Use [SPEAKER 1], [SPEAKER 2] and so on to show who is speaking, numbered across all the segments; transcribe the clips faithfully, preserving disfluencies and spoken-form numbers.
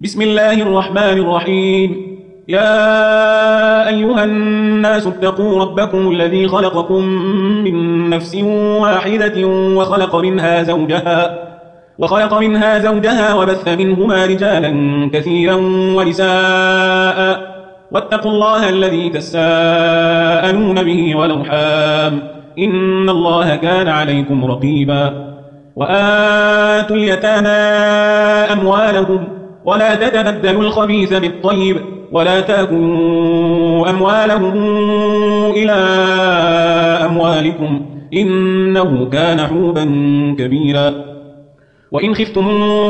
[SPEAKER 1] بسم الله الرحمن الرحيم. يا أيها الناس اتقوا ربكم الذي خلقكم من نفس واحدة وخلق منها زوجها وخلق منها زوجها وبث منهما رجالا كثيرا ونساء واتقوا الله الذي تساءلون به والأرحام إن الله كان عليكم رقيبا. وآتوا اليتامى أموالهم ولا تتبدلوا الخبيث بالطيب ولا تأكلوا أموالهم إلى أموالكم إنه كان حوبا كبيرا. وإن خفتم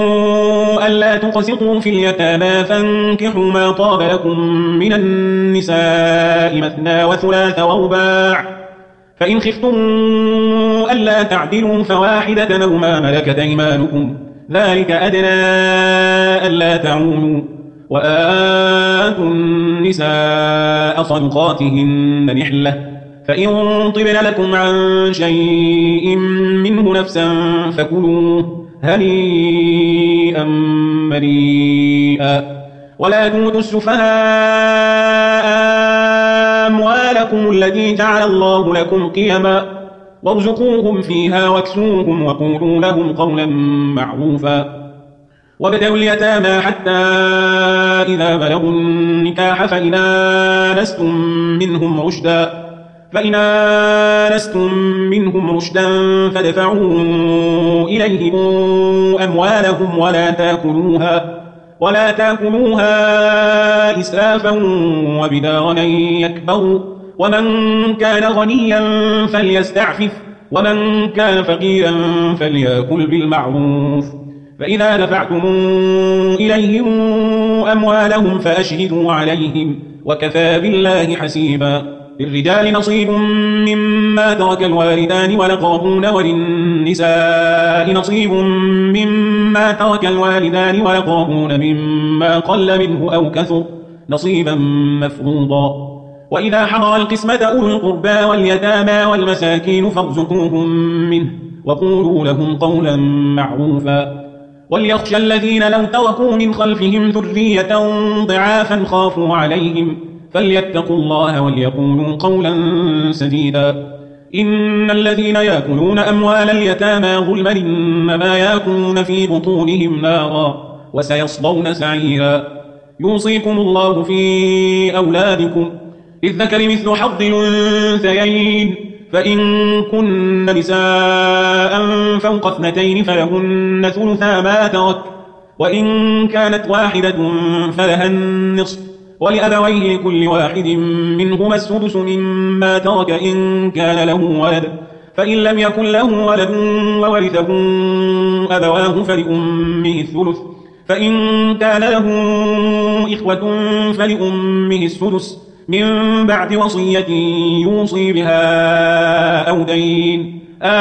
[SPEAKER 1] ألا تقسطوا في اليتامى فانكحوا ما طاب لكم من النساء مثنى وثلاث ورباع، فإن خفتم ألا تعدلوا فواحدة أو ما ملكت أيمانكم ذلك أدنى ألا تعولوا. وآتوا النساء صدقاتهن نحلة، فإن طبن لكم عن شيء منه نفسا فكلوه هنيئا مريئا. ولا تؤتوا السفهاء أموالكم التي جعل الله لكم قيما وارزقوهم فيها واكسوهم وقولوا لهم قولا معروفا. وابتلوا اليتامى حتى إذا بلغوا النكاح فإن آنستم منهم رشدا فإن آنستم منهم رشدا فادفعوا إليهم أموالهم ولا تأكلوها ولا تأكلوها إسرافا وبدارا أن يكبروا. ومن كان غنيا فليستعفف ومن كان فقيرا فليأكل بالمعروف. فإذا دفعتم إليهم أموالهم فأشهدوا عليهم وكفى بالله حسيبا. للرجال نصيب مما ترك الوالدان والأقربون وللنساء نصيب مما ترك الوالدان والأقربون مما قل منه أو كثر نصيبا مفروضا. وإذا حضر القسمة أولو القربى واليتامى والمساكين فارزقوهم منه وقولوا لهم قولا معروفا. وليخشى الذين لو تركوا من خلفهم ذرية ضعافا خافوا عليهم فليتقوا الله وليقولوا قولا سديدا. إن الذين يأكلون أموال اليتامى ظلما إنما يأكلون في بطونهم نارا وسيصلون سعيرا. يوصيكم الله في أولادكم للذكر مثل حظ الأنثيين، فإن كن نساء فوق اثنتين فلهن ثلثا ما ترك، وإن كانت واحدة فلها النصف، ولأبويه لكل واحد منهما السدس مما ترك إن كان له ولد، فإن لم يكن له ولد وورثه أبواه فلأمه الثلث، فإن كان له إخوة فلأمه السدس من بعد وصية يوصي بها أو دين.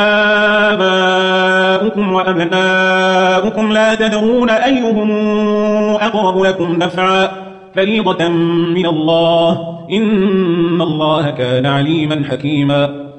[SPEAKER 1] آباؤكم وأبناؤكم لا تدرون أيهم أقرب لكم نفعا فريضة من الله إن الله كان عليما حكيما.